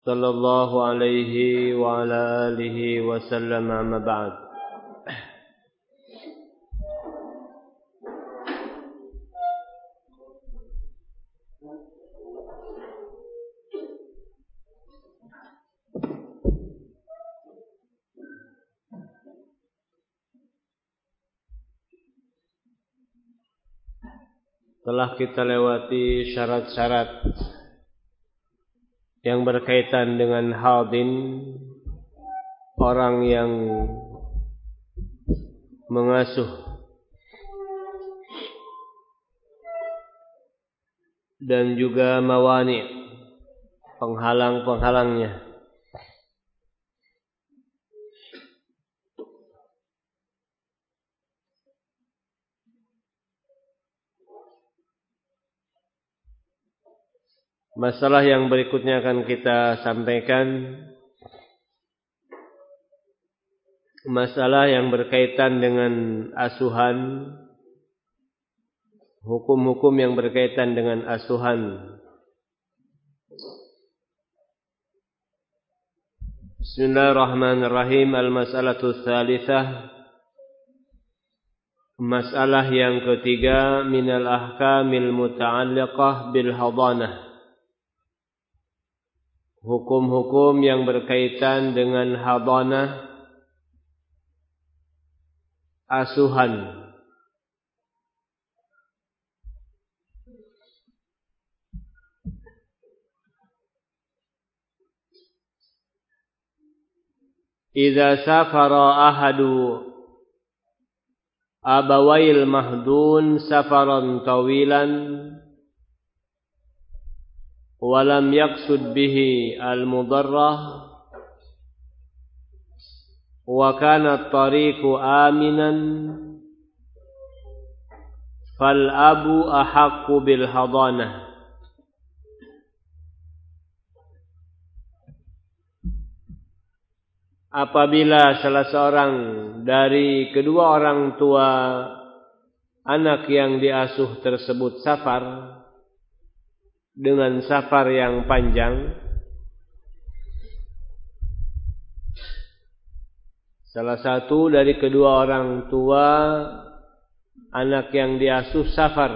sallallahu alaihi wa ala alihi wasallam, amma ba'd. Telah kita lewati syarat-syarat yang berkaitan dengan hadin, orang yang mengasuh, dan juga mawani, penghalang-penghalangnya. Masalah yang berikutnya akan kita sampaikan, masalah yang berkaitan dengan asuhan, hukum-hukum yang berkaitan dengan asuhan. Bismillahirrahmanirrahim. Al-mas'alatu tsalitsah, masalah yang ketiga, minal ahkamil muta'alliqah bil hadanah, hukum-hukum yang berkaitan dengan hadanah, asuhan. Idza safara ahadu abawail mahdun safaran tawilan walam yaqsud bihi al-mudarrah wa kana at-tariqu aminan fal abu ahaqqu bil hadanah. Apabila salah seorang dari kedua orang tua anak yang diasuh tersebut safar dengan safar yang panjang, salah satu dari kedua orang tua anak yang diasuh safar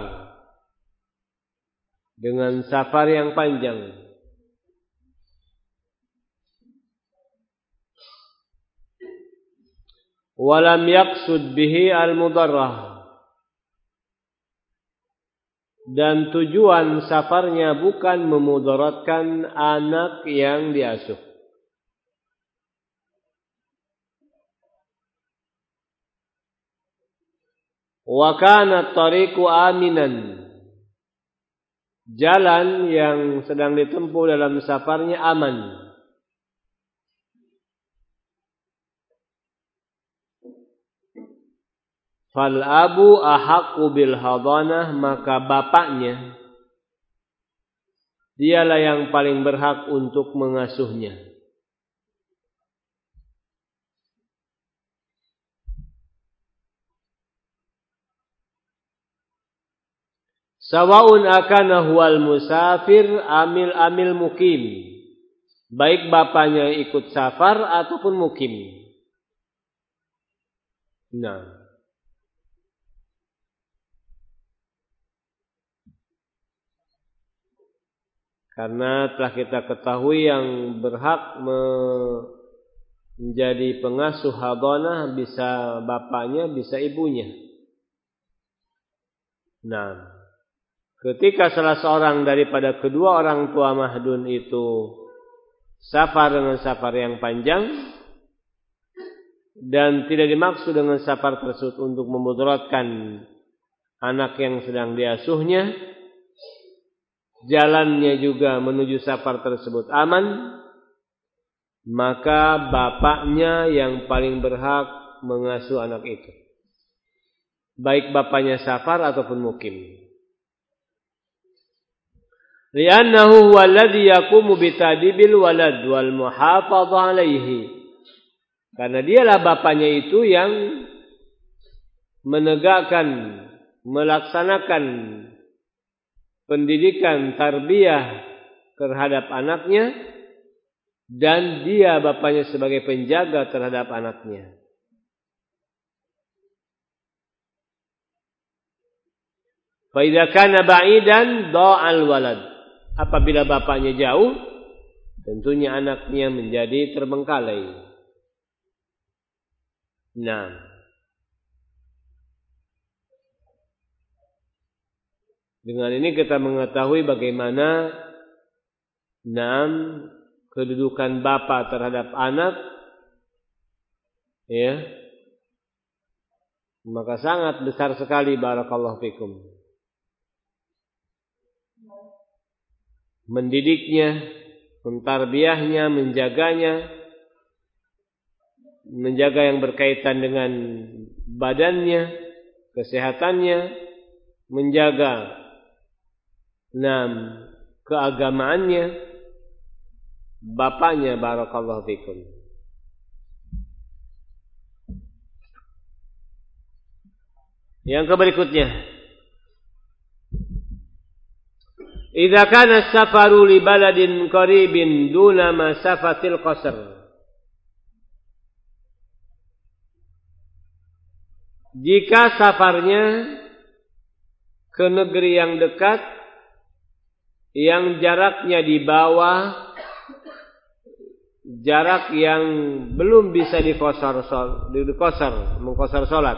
dengan safar yang panjang, walam yaqsud bihi al-mudarrah, dan tujuan safarnya bukan memudaratkan anak yang diasuh. Wa kana at-tariqu aminan, jalan yang sedang ditempuh dalam safarnya aman. Fal abu ahaqqu bil hadanah, maka bapaknya dialah yang paling berhak untuk mengasuhnya. Sawaun akana huwal musafir amil mukim, baik bapaknya ikut safar ataupun mukim. Nah, karena telah kita ketahui yang berhak menjadi pengasuh hadanah bisa bapaknya, bisa ibunya. Nah, ketika salah seorang daripada kedua orang tua mahdun itu safar dengan safar yang panjang, dan tidak dimaksud dengan safar tersebut untuk memudaratkan anak yang sedang diasuhnya, jalannya juga menuju safar tersebut aman, maka bapaknya yang paling berhak mengasuh anak itu, baik bapaknya safar ataupun mukim. Li'annahu huwa alladhi yaqumu bitadibil walad wal muhafadha alaihi, karena dialah bapaknya itu yang menegakkan, melaksanakan pendidikan tarbiyah terhadap anaknya dan dia bapaknya sebagai penjaga terhadap anaknya. Fa idza kana ba'idan dha'al walad. Apabila bapaknya jauh, tentunya anaknya menjadi terbengkalai. Nah, dengan ini kita mengetahui bagaimana kedudukan bapa terhadap anak, ya, maka sangat besar sekali. Barakallahu fikum. Mendidiknya, mentarbiyahnya, menjaganya, menjaga yang berkaitan dengan badannya, kesehatannya, menjaga keagamaannya, bapaknya. Barakallahu fikum. Yang berikutnya, idza kana safaru li baladin qaribin duna masafatil qasr. Jika safarnya ke negeri yang dekat, yang jaraknya di bawah jarak yang belum bisa mengqasar salat.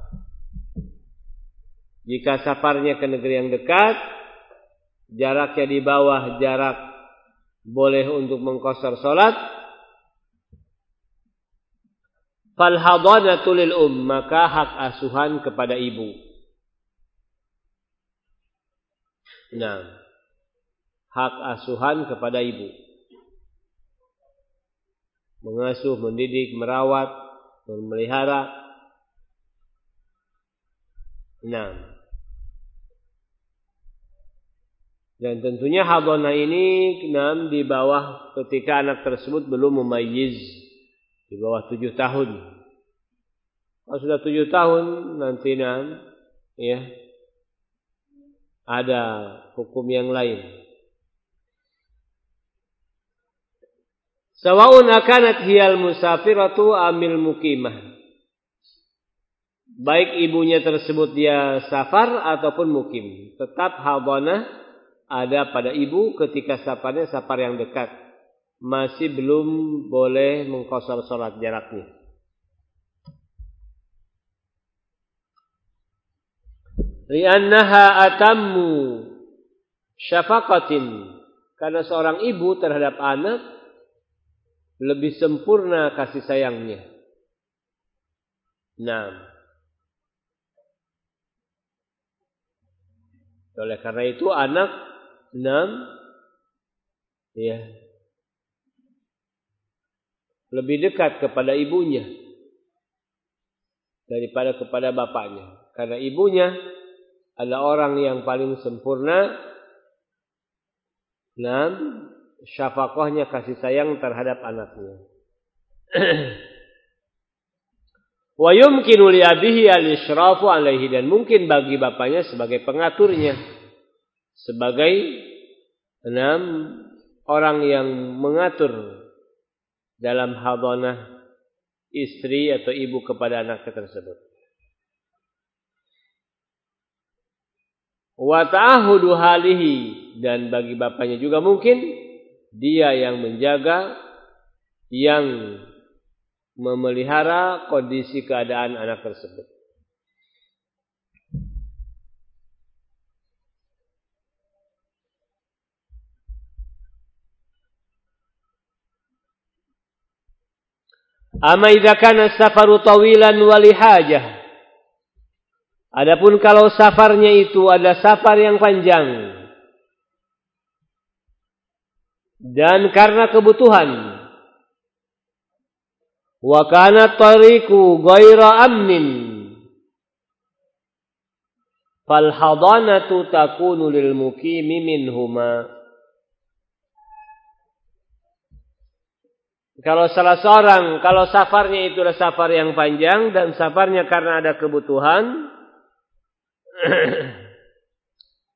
Jika safarnya ke negeri yang dekat, jaraknya di bawah jarak boleh untuk mengqasar salat, fal hadanatu lil maka hak asuhan kepada ibu. Nah, hak asuhan kepada ibu. Mengasuh, mendidik, merawat, memelihara. Nah, dan tentunya hadanah ini di bawah ketika anak tersebut belum mumayyiz, di bawah 7 tahun. Kalau sudah 7 tahun nanti ya, ada hukum yang lain. Sawa'un akanat hiyal musafiratu amil muqimah. Baik ibunya tersebut dia safar ataupun mukim, tetap hadanah ada pada ibu ketika safarnya safar yang dekat. Masih belum boleh mengqasar salat jaraknya. Li'annaha atammu syafaqatin. Karena seorang ibu terhadap anak lebih sempurna kasih sayangnya. Nah, oleh karena itu anak ya, lebih dekat kepada ibunya daripada kepada bapaknya. Karena ibunya adalah orang yang paling sempurna syafaqahnya, kasih sayang terhadap anaknya. Wa yumkinu li abihi al-israfu alaihi, dan mungkin bagi bapaknya sebagai pengaturnya, sebagai orang yang mengatur dalam hadanah istri atau ibu kepada anaknya tersebut. Wa ta'ahudu halihi, dan bagi bapaknya juga mungkin dia yang menjaga, yang memelihara kondisi keadaan anak tersebut. Amma idza kana safaru tawilan wa li hajah. Adapun kalau safarnya itu ada safar yang panjang dan karena kebutuhan, wa kana tariqu ghaira amnin, fal hadanatu takunu lil muqimi minhuma. Kalau salah seorang, kalau safarnya itu adalah safar yang panjang dan safarnya karena ada kebutuhan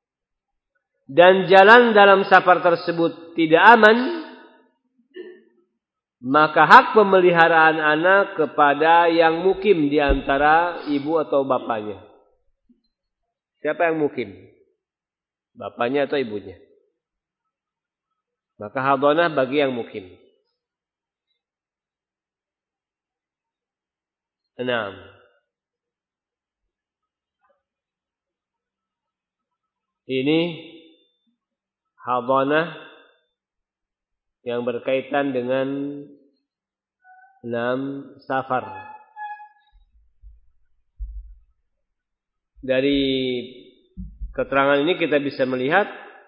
dan jalan dalam safar tersebut tidak aman, maka hak pemeliharaan anak kepada yang mukim di antara ibu atau bapaknya. Siapa yang mukim? Bapaknya atau ibunya? Maka hadonah bagi yang mukim. 6. Ini hadonah yang berkaitan dengan 6 safar. Dari keterangan ini kita bisa melihat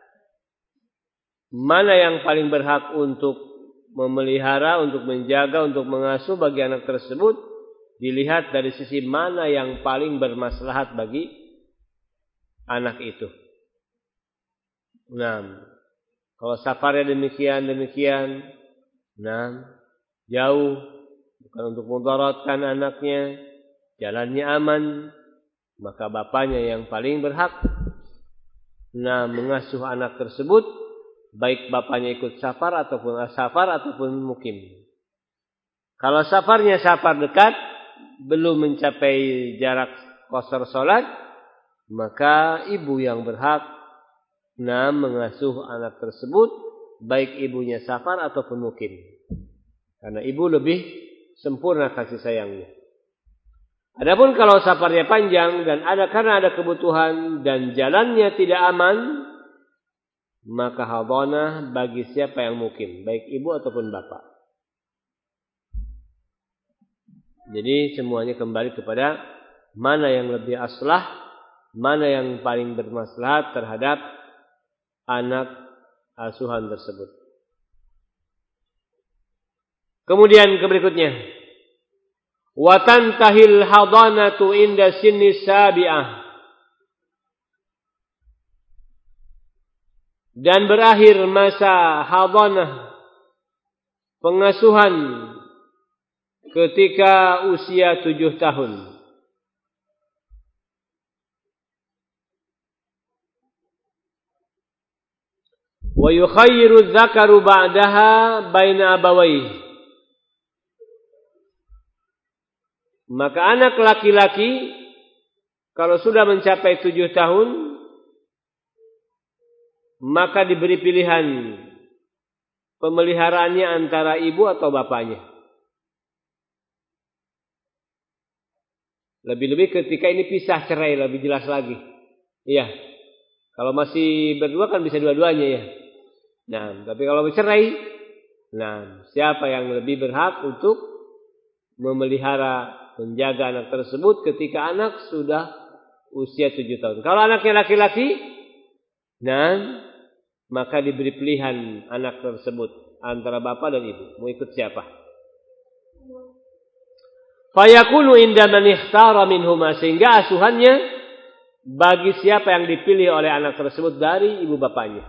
mana yang paling berhak untuk memelihara, untuk menjaga, untuk mengasuh bagi anak tersebut, dilihat dari sisi mana yang paling bermaslahat bagi anak itu. Nah, kalau safarnya demikian, jauh, bukan untuk mudaratkan anaknya, jalannya aman, maka bapaknya yang paling berhak mengasuh anak tersebut, baik bapaknya ikut safar ataupun mukim. Kalau safarnya safar dekat, belum mencapai jarak qasar salat, maka ibu yang berhak mengasuh anak tersebut, baik ibunya safar ataupun mukim. Karena ibu lebih sempurna kasih sayangnya. Adapun kalau safarnya panjang dan karena ada kebutuhan dan jalannya tidak aman, maka hadonah bagi siapa yang mukim, baik ibu ataupun bapak. Jadi semuanya kembali kepada mana yang lebih aslah, mana yang paling bermaslahat terhadap anak asuhan tersebut. Kemudian berikutnya, wa tantahil hadanatu inda sinni sabi'ah. Dan berakhir masa hadanah, pengasuhan, ketika usia 7 tahun. Wa yukhayyiru dzakaru ba'daha baina abawayhi. Maka anak laki-laki kalau sudah mencapai 7 tahun, maka diberi pilihan pemeliharaannya antara ibu atau bapaknya. Lebih-lebih ketika ini pisah cerai, lebih jelas lagi. Iya. Kalau masih berdua kan bisa dua-duanya ya. Nah, tapi kalau bercerai, siapa yang lebih berhak untuk memelihara, menjaga anak tersebut ketika anak sudah usia 7 tahun. Kalau anaknya laki-laki, maka diberi pilihan anak tersebut antara bapak dan ibu. Mau ikut siapa? Fayakunu inda man ikhtara minhuma, sehingga asuhannya bagi siapa yang dipilih oleh anak tersebut dari ibu bapaknya.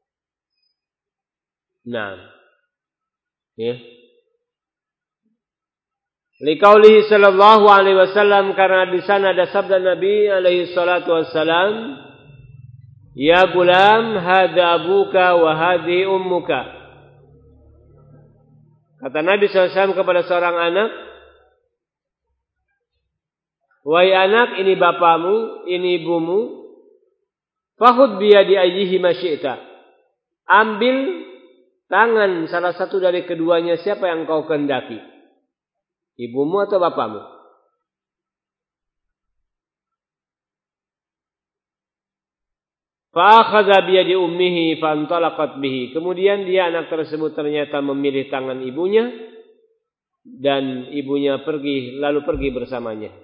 Liqaulihi sallallahu alaihi wasallam, karena di sana ada sabda Nabi alaihi salatu wassalam, ya gulam, hadza abuka wa hadhi ummuka. Kata Nabi SAW kepada seorang anak, wahai anak, ini bapamu, ini ibumu. Fakhudh biyadi ayyihima syi'ta. Ambil tangan salah satu dari keduanya, siapa yang kau kehendaki, ibumu atau bapamu. Fa'akhadha biyadi ummihi fantalaqat bihi. Kemudian dia, anak tersebut, ternyata memilih tangan ibunya dan ibunya lalu pergi bersamanya.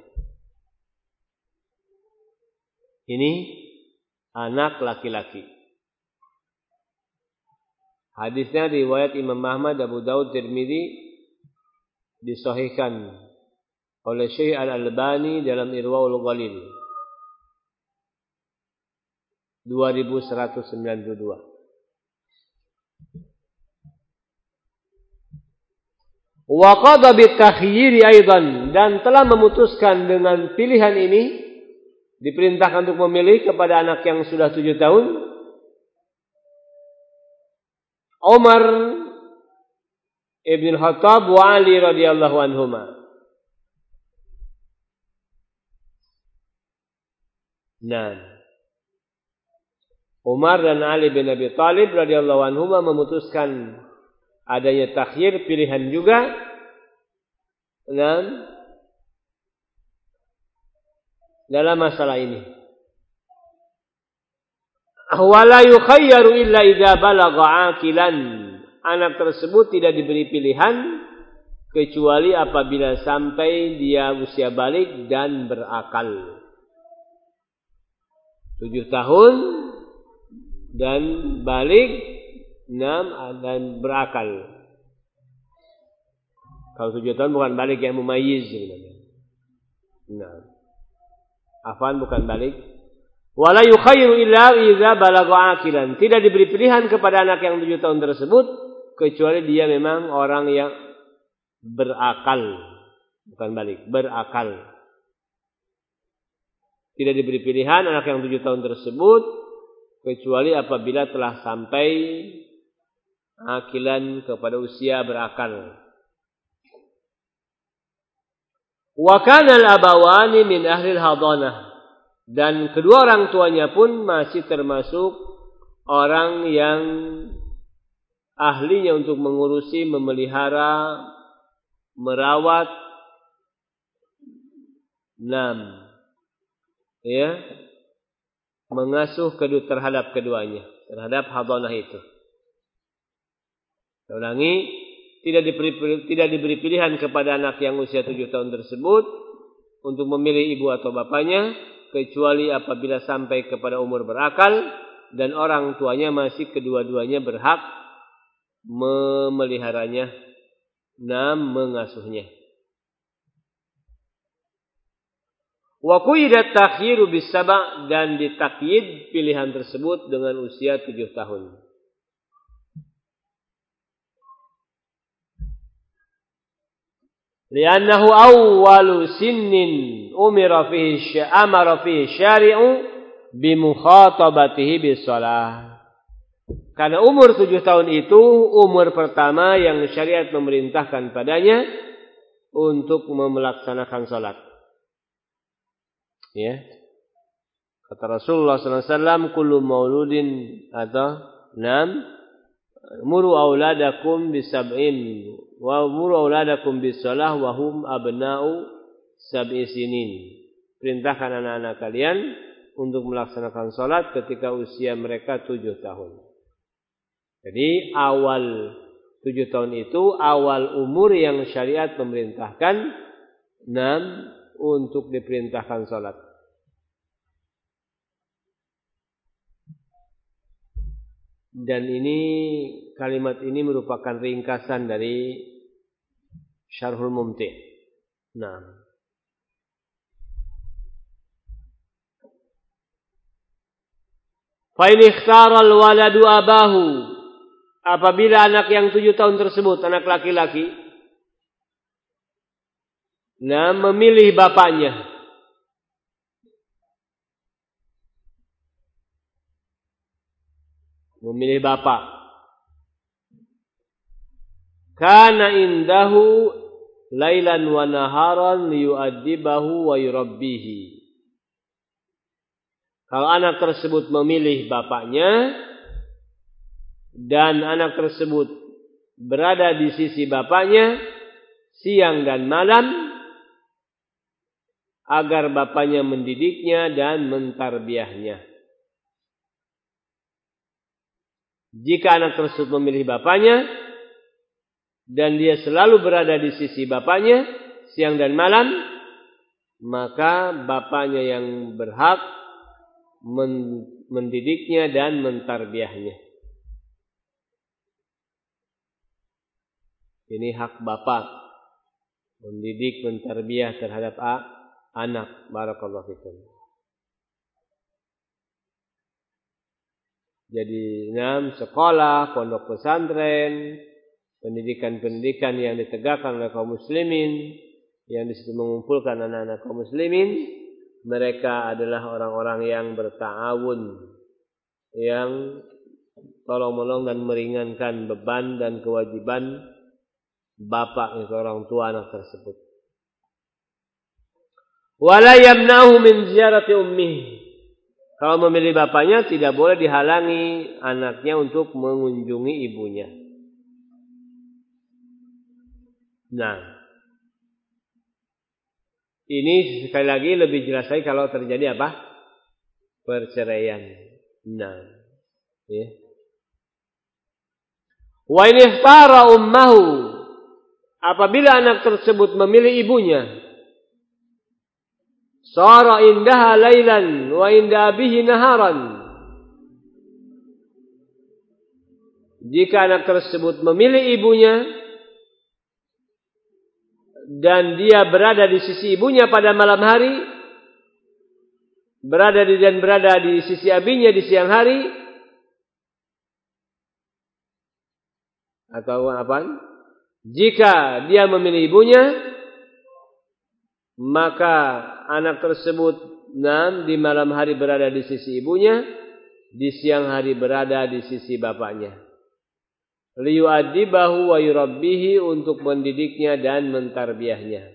Ini anak laki-laki. Hadisnya riwayat Imam Ahmad, Abu Daud, Tirmidzi, disahihkan oleh Syekh Al-Albani dalam Irwaul Ghalil 2192. Wa qada bitakhyiri aidan, dan telah memutuskan dengan pilihan ini, diperintahkan untuk memilih kepada anak yang sudah 7 tahun, Umar Ibn Khattab wa Ali radhiyallahu anhuma. Nah, Umar dan Ali bin Abi Thalib radhiyallahu anhuma memutuskan adanya takhyir, pilihan juga. Nah, dalam masalah ini. Wala yukhayyaru illa idza balagha aqilan. Anak tersebut tidak diberi pilihan kecuali apabila sampai dia usia balik dan berakal. 7 tahun dan balik, 6 dan berakal. Kalau 7 tahun bukan balik yang mumayyiz sebenarnya. Nah, afan bukan balik. Wala yukhayyiru illa idza balagha aqilan. Tidak diberi pilihan kepada anak yang 7 tahun tersebut kecuali dia memang orang yang berakal. Bukan balik, berakal. Tidak diberi pilihan anak yang 7 tahun tersebut kecuali apabila telah sampai akilan kepada usia berakal. Wa kana al-abawani min ahli al-hadanah. Dan kedua orang tuanya pun masih termasuk orang yang ahlinya untuk mengurusi, memelihara, merawat, mengasuh terhadap keduanya, terhadap hadanah itu. Saya ulangi, tidak diberi pilihan kepada anak yang usia 7 tahun tersebut untuk memilih ibu atau bapaknya, kecuali apabila sampai kepada umur berakal dan orang tuanya masih kedua-duanya berhak memeliharanya, mengasuhnya. Wa quyyidat takhyiru bis-sab' dan ditakyid pilihan tersebut dengan usia 7 tahun. Li'annahu awwalu sinnin amara fihi syari'u bi mukhatabatihi bis-shalah. Karena umur 7 tahun itu umur pertama yang syariat memerintahkan padanya untuk melaksanakan salat. Ya. Kata Rasulullah SAW, kullu mauludin atau muru auladakum bisab'in wa muru auladakum bisalah wa hum abna'u sab'i sinin. Perintahkan anak-anak kalian untuk melaksanakan salat ketika usia mereka 7 tahun. Jadi awal 7 tahun itu awal umur yang syariat memerintahkan untuk diperintahkan salat. Dan kalimat ini merupakan ringkasan dari Syarhul Mumti'. Fa in ikhtara al-waladu abahu, apabila anak yang 7 tahun tersebut, anak laki-laki, memilih bapaknya, memilih bapak, kana indahu lailan wa naharan liyu'addibahu wa yurabbihi. Kalau anak tersebut memilih bapaknya dan anak tersebut berada di sisi bapaknya siang dan malam agar bapaknya mendidiknya dan mentarbiyahnya. Jika anak tersebut memilih bapaknya dan dia selalu berada di sisi bapaknya siang dan malam, maka bapaknya yang berhak mendidiknya dan mentarbiyahnya. Ini hak bapak, mendidik, mentarbiyah terhadap anak. Barakallahu fikum. Jadi sekolah, pondok pesantren, pendidikan-pendidikan yang ditegakkan oleh kaum muslimin, yang disitu mengumpulkan anak-anak kaum muslimin, mereka adalah orang-orang yang berta'awun, yang tolong-menolong dan meringankan beban dan kewajiban bapak itu orang tua anak tersebut. Wala yamna'u min ziyarati ummih. Kalau memilih bapaknya tidak boleh dihalangi anaknya untuk mengunjungi ibunya. Nah, ini sekali lagi lebih jelas lagi kalau terjadi apa? Perceraian. Nah, ya. Wa in ikhtara ummahu, apabila anak tersebut memilih ibunya, sara indaha lailan wa inda abihi naharan. Jika anak tersebut memilih ibunya dan dia berada di sisi ibunya pada malam hari, berada di sisi abinya di siang hari, atau apa? Jika dia memilih ibunya, maka anak tersebut di malam hari berada di sisi ibunya, di siang hari berada di sisi bapaknya. Liyu'adibahu wa yurabbihi, untuk mendidiknya dan mentarbiyahnya.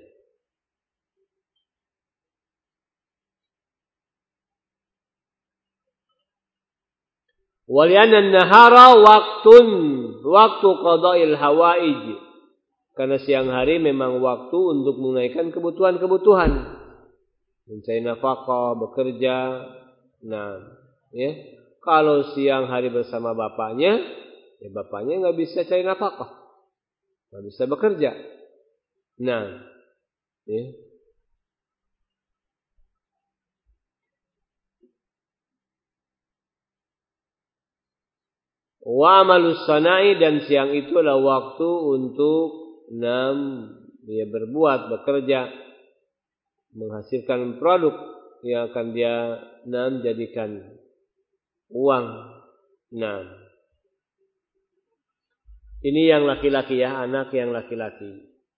Walianna an-nahara waktu qada'il hawaij. Karena siang hari memang waktu untuk menunaikan kebutuhan-kebutuhan. Mencari nafkah, bekerja. Nah, ya. Kalau siang hari bersama bapaknya, ya bapaknya enggak bisa cari nafkah. Enggak bisa bekerja. Nah, ya. Wa amalus sana'i, dan siang itu adalah waktu untuk dia berbuat, bekerja, menghasilkan produk yang akan dia jadikan uang. Nah, ini yang laki-laki ya, anak yang laki-laki.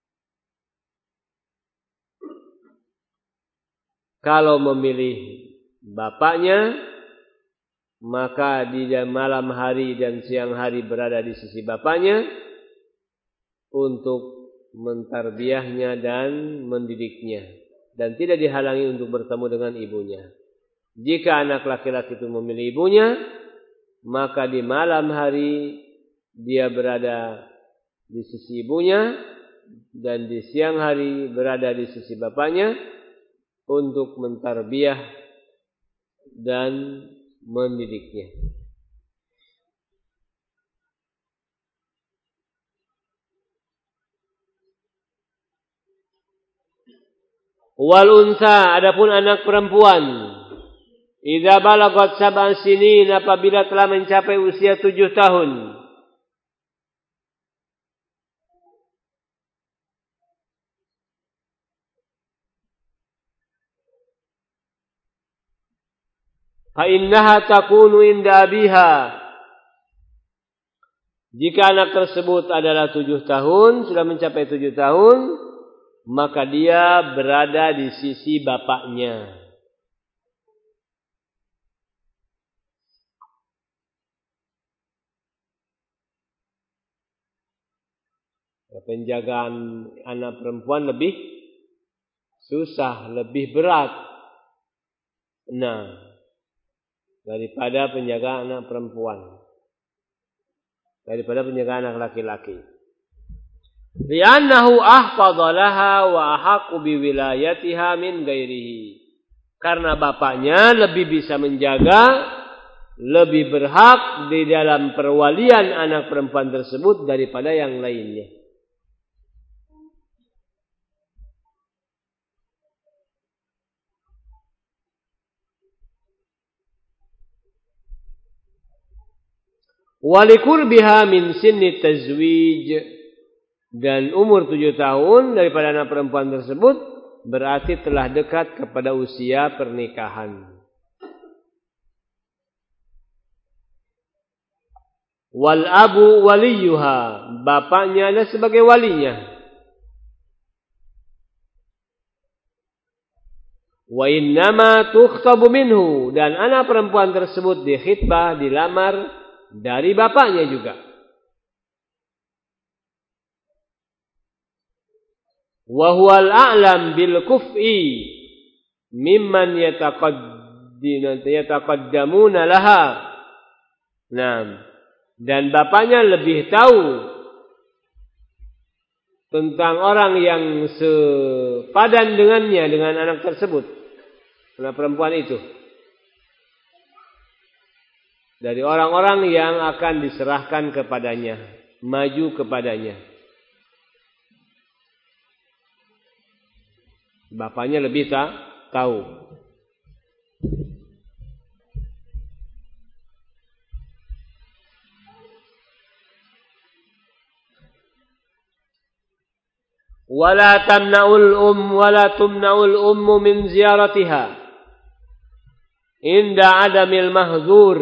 Kalau memilih bapaknya, maka di malam hari dan siang hari berada di sisi bapaknya untuk mentarbiyahnya dan mendidiknya, dan tidak dihalangi untuk bertemu dengan ibunya. Jika anak laki-laki itu memilih ibunya, maka di malam hari dia berada di sisi ibunya, dan di siang hari berada di sisi bapaknya untuk mentarbiyah dan mendidiknya. Wal unsa, adapun anak perempuan, idza balagat 7 sinin, apabila telah mencapai usia 7 tahun, fa innaha takunu inda abiha. Jika anak tersebut adalah 7 tahun, sudah mencapai 7 tahun, maka dia berada di sisi bapaknya. Penjagaan anak perempuan lebih susah, lebih berat. Nah, daripada penjagaan anak perempuan, daripada penjagaan anak laki-laki. Li'annahu ahfadha laha wa ahaqqu biwilayatiha min ghairihi. Karena bapaknya lebih bisa menjaga, lebih berhak di dalam perwalian anak perempuan tersebut daripada yang lainnya. Walikurbiha min sinni tazwij, dan umur 7 tahun daripada anak perempuan tersebut berarti telah dekat kepada usia pernikahan. Wal abu waliyuha, bapaknya adalah sebagai walinya. Wa innama tukhtabu minhu, dan anak perempuan tersebut dikhitbah, dilamar dari bapaknya juga. wa huwal a'lam bil kuf'i mimman yataqaddamuna laha. Nah, dan bapaknya lebih tahu tentang orang yang sepadan dengannya, dengan anak tersebut, anak perempuan itu, dari orang-orang yang akan diserahkan kepadanya, maju kepadanya. Bapaknya lebih tahu. Wala tumna'ul ummu min ziyaratiha inda adamil mahdzur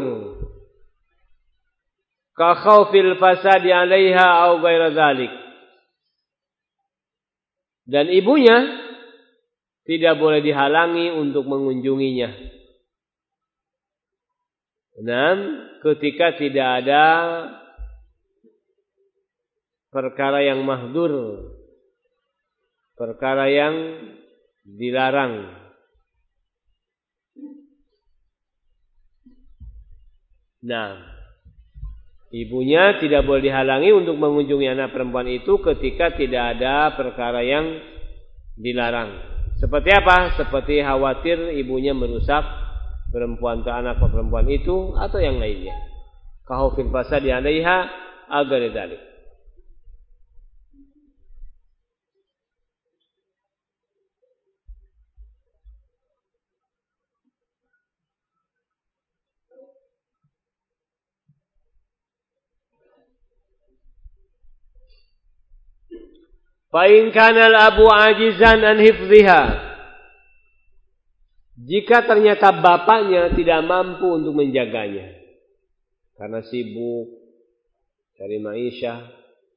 ka khaufil fasadi 'alaiha au ghaira dzalik. Dan ibunya tidak boleh dihalangi untuk mengunjunginya. Dan ketika tidak ada perkara yang mahdzur, perkara yang dilarang. Nah, ibunya tidak boleh dihalangi untuk mengunjungi anak perempuan itu ketika tidak ada perkara yang dilarang. Seperti apa? Seperti khawatir ibunya merusak perempuan atau anak perempuan itu atau yang lainnya. Khaufil fasadi 'alaiha agar dzalik. Fa in kana al-abu ajizan an hifdhiha, jika ternyata bapaknya tidak mampu untuk menjaganya karena sibuk cari maisha,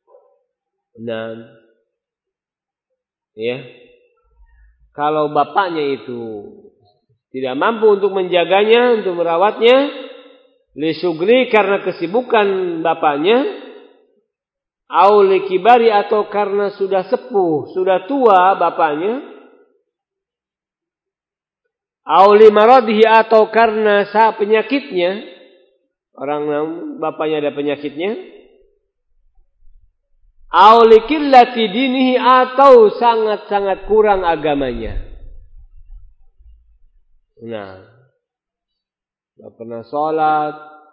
kalau bapaknya itu tidak mampu untuk menjaganya, untuk merawatnya, lisugri karena kesibukan bapaknya, au likibari atau karena sudah sepuh, sudah tua bapaknya, au limaradihi atau karena penyakitnya, orang bapaknya ada penyakitnya, au likillati dinihi atau sangat-sangat kurang agamanya. Nah, tidak pernah sholat,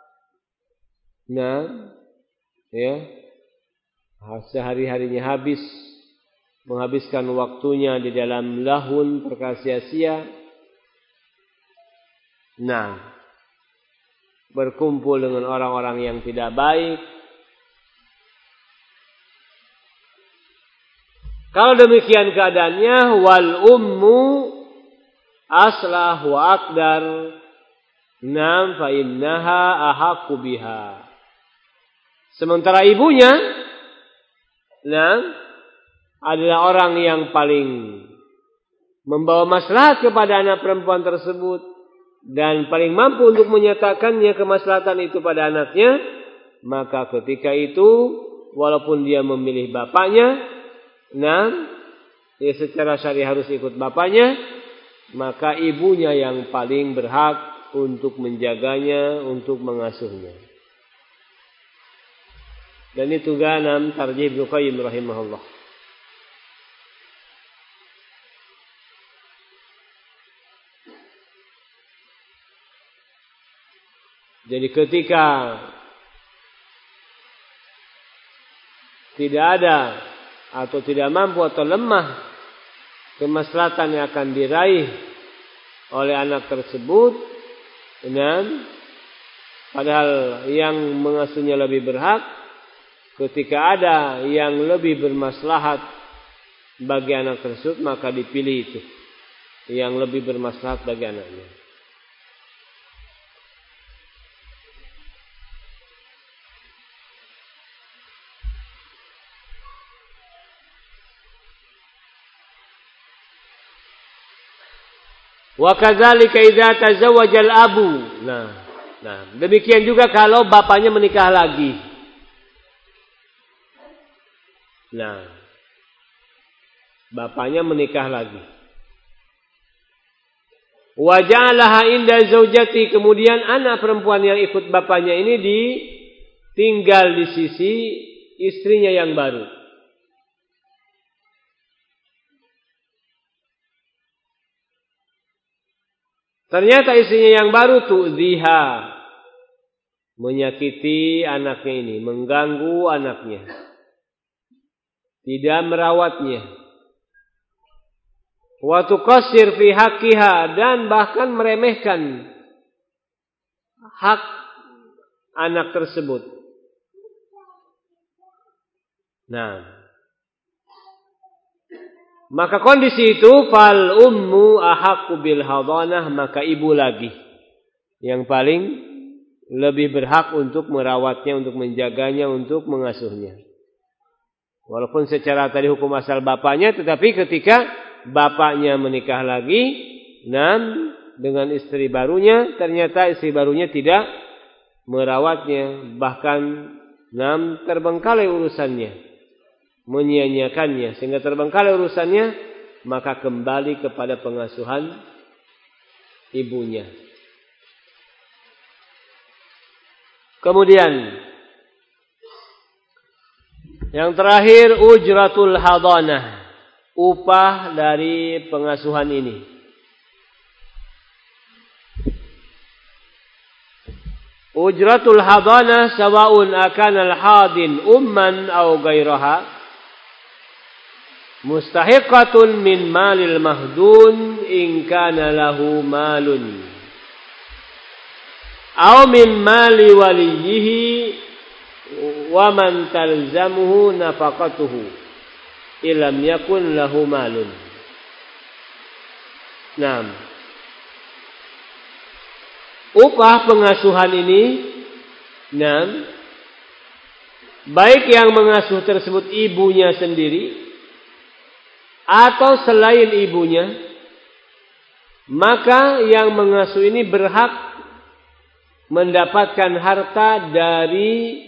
sehari-harinya menghabiskan waktunya di dalam lahun, perkara sia-sia. Nah, berkumpul dengan orang-orang yang tidak baik. Kalau demikian keadaannya, wal ummu aslah wa aqdar, fa innaha ahaqqu biha. Sementara ibunya adalah orang yang paling membawa maslahat kepada anak perempuan tersebut dan paling mampu untuk menyatakannya kemaslahatan itu pada anaknya, maka ketika itu walaupun dia memilih bapaknya, dia secara syariah harus ikut bapaknya, maka ibunya yang paling berhak untuk menjaganya, untuk mengasuhnya. Dan itu ganam tarjih Ibnu Qayyim rahimahullah. Jadi ketika tidak ada atau tidak mampu atau lemah kemaslahatan yang akan diraih oleh anak tersebut, padahal yang mengasuhnya lebih berhak, ketika ada yang lebih bermaslahat bagi anak tersebut, maka dipilih itu yang lebih bermaslahat bagi anaknya. Wa kadzalika idza tazawwaja al-abu. Demikian juga kalau bapaknya menikah lagi. Bapaknya menikah lagi. Wa ja'alaha inda zaujati, kemudian anak perempuan yang ikut bapaknya ini ditinggal di sisi istrinya yang baru. Ternyata istrinya yang baru tu'ziha, menyakiti anaknya ini, mengganggu anaknya, tidak merawatnya. Wa tuqassir fi haqqiha, dan bahkan meremehkan hak anak tersebut. Nah, maka kondisi itu fal ummu ahaqqu bil hadanah, maka ibu lagi yang paling lebih berhak untuk merawatnya, untuk menjaganya, untuk mengasuhnya. Walaupun secara tadi hukum asal bapaknya, tetapi ketika bapaknya menikah lagi dengan istri barunya, ternyata istri barunya tidak merawatnya, bahkan terbengkalai urusannya, menyia-nyiakannya sehingga terbengkalai urusannya, maka kembali kepada pengasuhan ibunya. Kemudian yang terakhir, ujratul hadanah, upah dari pengasuhan ini. Ujratul hadanah sawa'un akana al-hadin umman aw ghairaha, mustahiqatun min malil mahdun in kana lahu malun, aw min mali waliyihi wa man talzamuhu nafaqatuhu ilam yakun lahu malun. Nah, upah pengasuhan ini, baik yang mengasuh tersebut ibunya sendiri atau selain ibunya, maka yang mengasuh ini berhak mendapatkan harta dari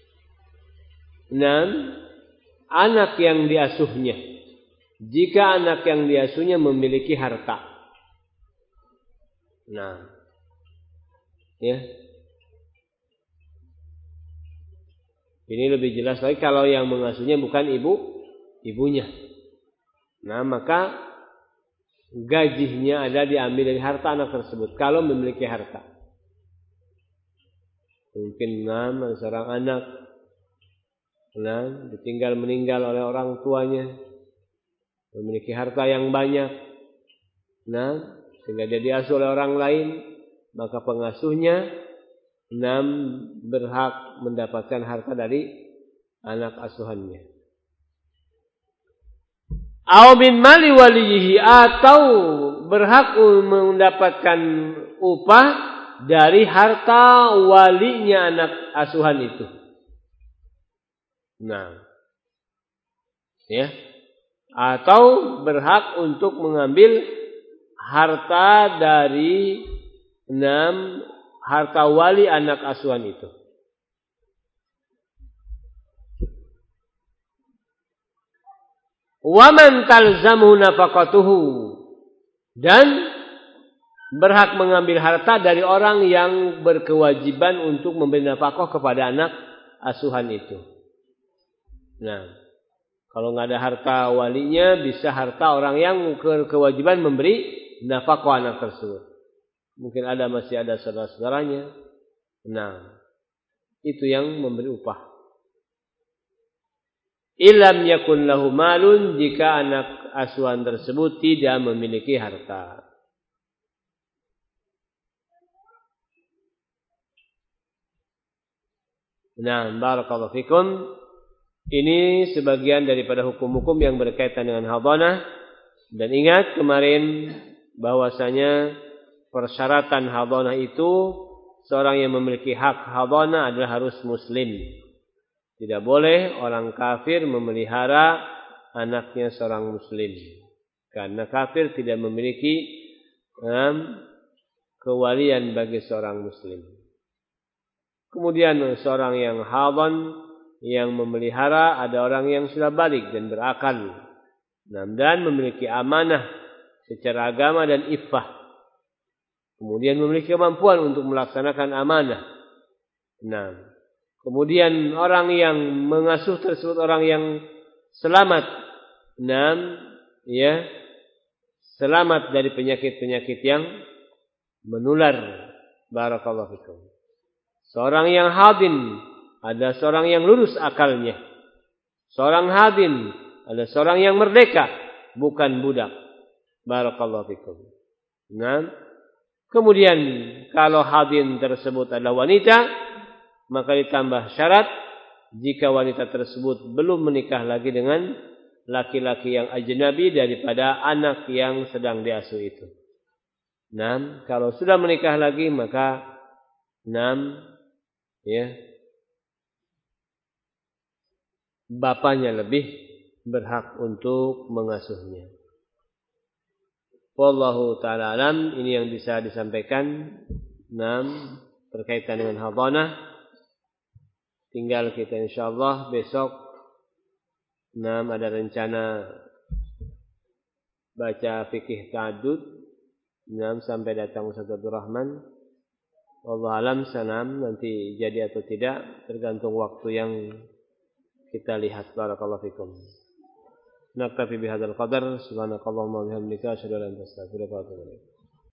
anak yang diasuhnya, jika anak yang diasuhnya memiliki harta. Nah, ya, ini lebih jelas lagi kalau yang mengasuhnya bukan ibunya. Nah, maka gajinya ada diambil dari harta anak tersebut kalau memiliki harta. Mungkin seorang anak ditinggal meninggal oleh orang tuanya, memiliki harta yang banyak, sehingga dia diasuh oleh orang lain, maka pengasuhnya berhak mendapatkan harta dari anak asuhannya. Aw min mali waliyihi, atau berhak mendapatkan upah dari harta walinya anak asuhan itu. Nah, ya, atau berhak untuk mengambil harta dari harta wali anak asuhan itu. Wa man talzamu nafaqatuhu, dan berhak mengambil harta dari orang yang berkewajiban untuk memberi nafkah kepada anak asuhan itu. Nah, kalau nggak ada harta walinya, bisa harta orang yang berkewajiban memberi nafkah anak tersebut. Mungkin masih ada saudara-saudaranya. Nah, itu yang memberi upah. Ilam yakun lahu malun, jika anak asuhan tersebut tidak memiliki harta. Nah, barakallahu fikum. Ini sebagian daripada hukum-hukum yang berkaitan dengan hadanah. Dan ingat kemarin bahwasanya persyaratan hadanah itu, seorang yang memiliki hak hadanah adalah harus muslim. Tidak boleh orang kafir memelihara anaknya seorang muslim, karena kafir tidak memiliki kewalian bagi seorang muslim. Kemudian seorang yang hadan, yang memelihara, ada orang yang sudah balik dan berakal, Dan memiliki amanah secara agama dan iffah. Kemudian memiliki kemampuan untuk melaksanakan amanah. Kemudian orang yang mengasuh tersebut orang yang selamat. Selamat dari penyakit-penyakit yang menular. Barakallahu fikum. Seorang yang hadin ada seorang yang lurus akalnya. Seorang hadin ada seorang yang merdeka, bukan budak. Barakallahu fikum. Kemudian kalau hadin tersebut adalah wanita, maka ditambah syarat jika wanita tersebut belum menikah lagi dengan laki-laki yang ajnabi daripada anak yang sedang diasuh itu. Kalau sudah menikah lagi maka bapaknya lebih berhak untuk mengasuhnya. Wallahu ta'ala alam. Ini yang bisa disampaikan berkaitan dengan hadanah. Tinggal kita insyaallah besok ada rencana baca fikih ta'addud sampai datang Ustaz Abdul Rahman. Wallahu alam nanti jadi atau tidak tergantung waktu yang kita lihat. Barakallahu fikum. Naktafi bihadzal qadar. Subhanakallahumma wa bihamdika asyhadu an la ilaha illa anta astaghfiruka wa atubu ilaik.